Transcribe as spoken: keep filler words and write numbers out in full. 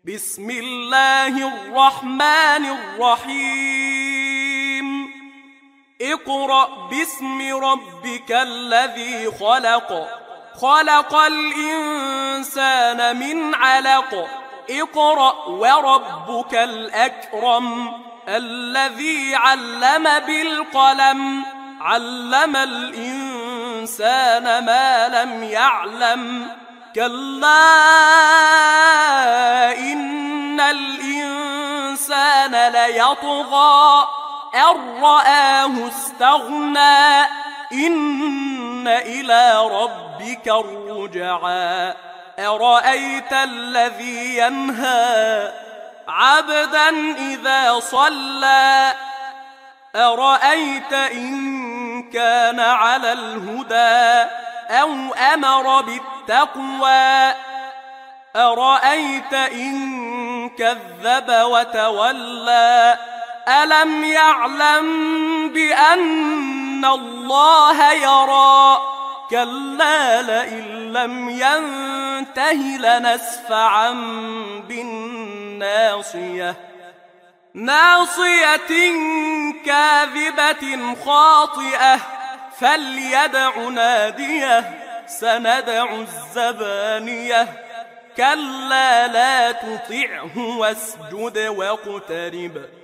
بسم الله الرحمن الرحيم اقرأ باسم ربك الذي خلق خلق الإنسان من علق اقرأ وربك الأكرم الذي علم بالقلم علم الإنسان ما لم يعلم كلا إن الإنسان ليطغى أن رآه استغنى إن إلى ربك الرجعى أرأيت الذي ينهى عبدا إذا صلى أرأيت إن كان على الهدى أو أمر بالتقوى أرأيت إن كذب وتولى ألم يعلم بأن الله يرى كلا لئن لم ينته لنسفعا بالناصية ناصية كاذبة خاطئة فليدع ناديه سندع الزبانية كلا لا تطعه واسجد واقترب